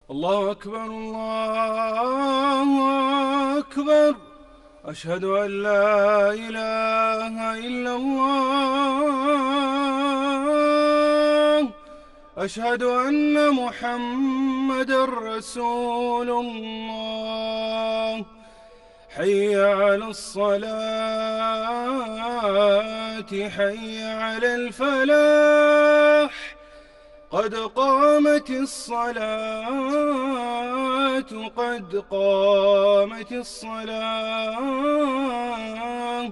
الله أكبر الله أكبر. أشهد أن لا إله إلا الله. أشهد أن محمدًا رسول الله. حي على الصلاة حي على الفلاح. قد قامت الصلاة قد قامت الصلاة.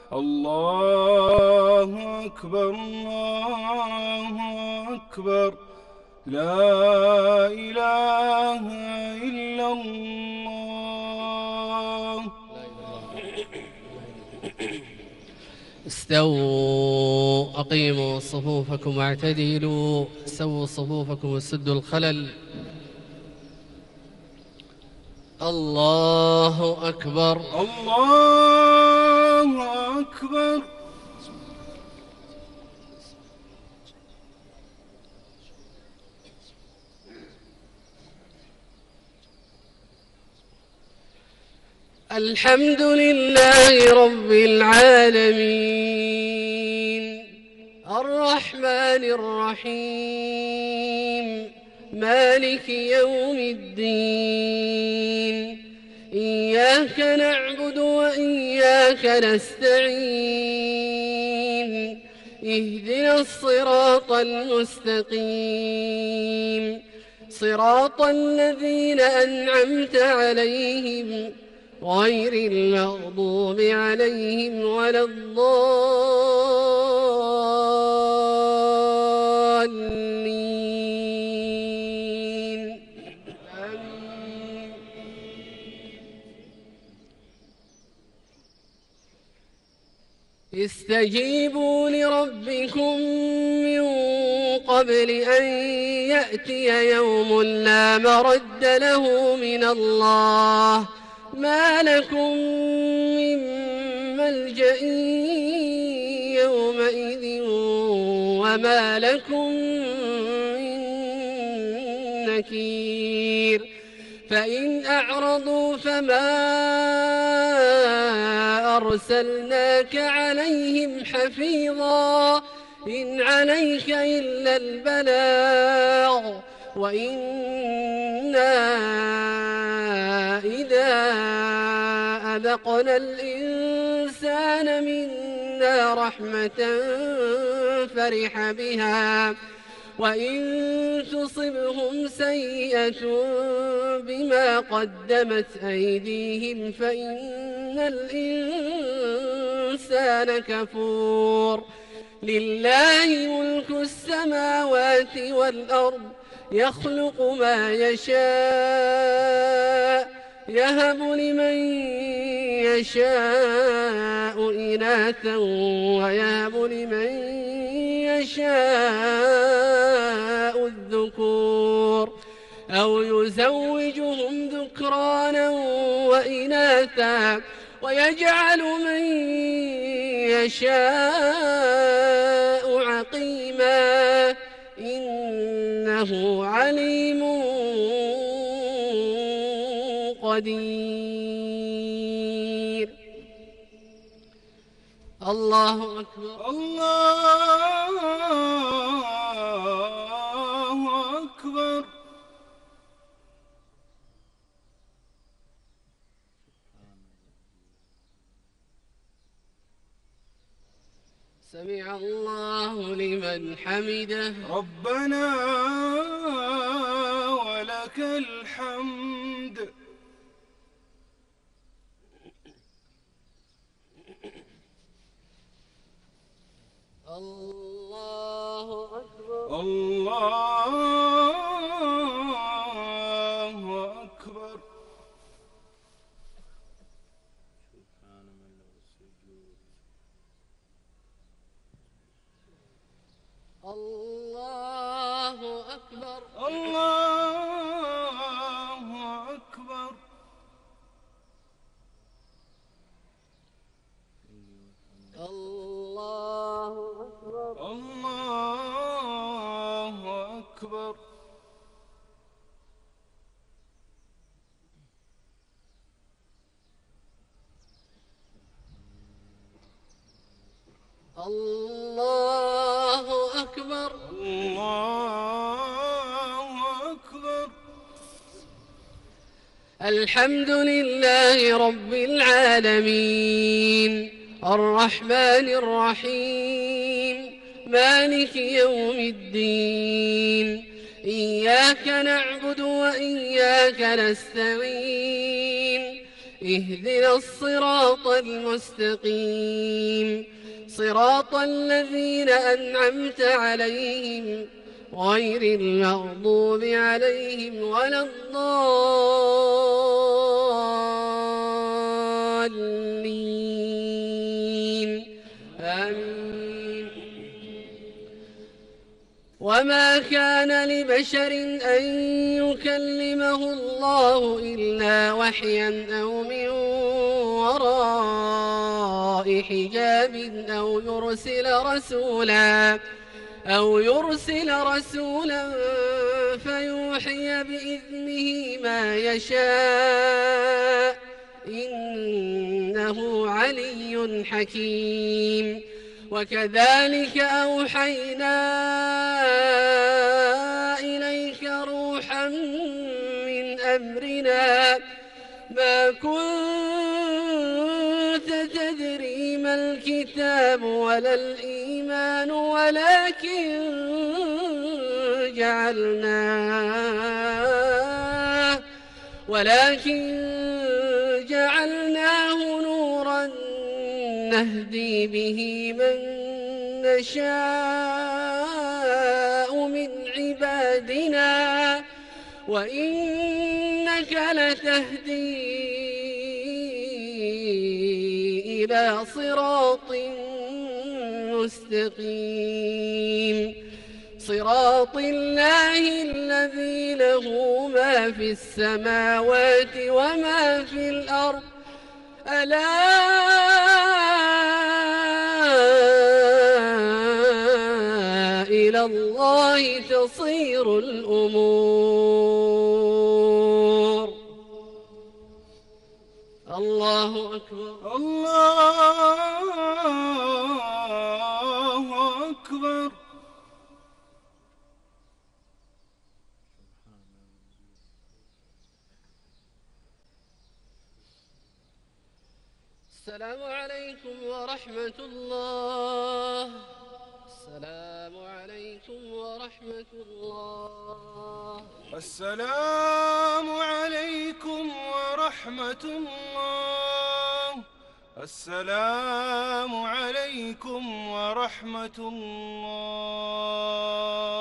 الله أكبر الله أكبر. لا إله إلا الله. استووا أقيموا صفوفكم واعتدلوا، سووا صفوفكم وسدوا الخلل. الله أكبر الله أكبر. الحمد لله رب العالمين، الرحمن الرحيم، مالك يوم الدين. إياك نعبد وإياك نستعين، اهدنا الصراط المستقيم، صراط الذين أنعمت عليهم غير المغضوب عليهم ولا الضالين. آمين. استجيبوا لربكم من قبل أن يأتي يوم لا مرد له من الله، ما لكم من ملجأ يومئذ وما لكم من نكير. فإن أعرضوا فما أرسلناك عليهم حفيظا، إن عليك إلا البلاغ، وإنا إذا أذقنا الإنسان منا رحمة فرح بها، وإن تصبهم سيئة بما قدمت أيديهم فإن الإنسان كفور. لله ملك السماوات والأرض، يخلق ما يشاء، يهب لمن يشاء إناثا ويهب لمن يشاء الذكور، أو يزوجهم ذكرانا وإناثا ويجعل من يشاء عقيما، إنه عليم قدير. الله أكبر الله أكبر. سمع الله لمن حمده. ربنا ولك الحمد. الله أكبر الله أكبر. الله أكبر الله أكبر. الله أكبر الله أكبر. الحمد لله رب العالمين الرحمن الرحيم مالك يوم الدين إياك نعبد وإياك نستعين اهدنا الصراط المستقيم صراط الذين أنعمت عليهم غير المغضوب عليهم ولا الضالين آمين. وما كان لبشر أن يكلمه الله إلا وحيا أو من وراء حجاب أو يرسل رسولا فيوحي بإذنه ما يشاء إنه علي حكيم. وكذلك أوحينا إليك روحا من أمرنا ما كنت تدري ما الكتاب ولا الإيمان ولكن جعلناه نورا نهدي به من نشاء من عبادنا وإنك لتهدي إلى صراط مستقيم صراط الله الذي له ما في السماوات وما في الأرض ألا إلى الله تصير الأمور. الله أكبر. الله أكبر. السلام عليكم ورحمة الله. السلام عليكم ورحمة الله. السلام عليكم ورحمة الله. السلام عليكم ورحمة الله.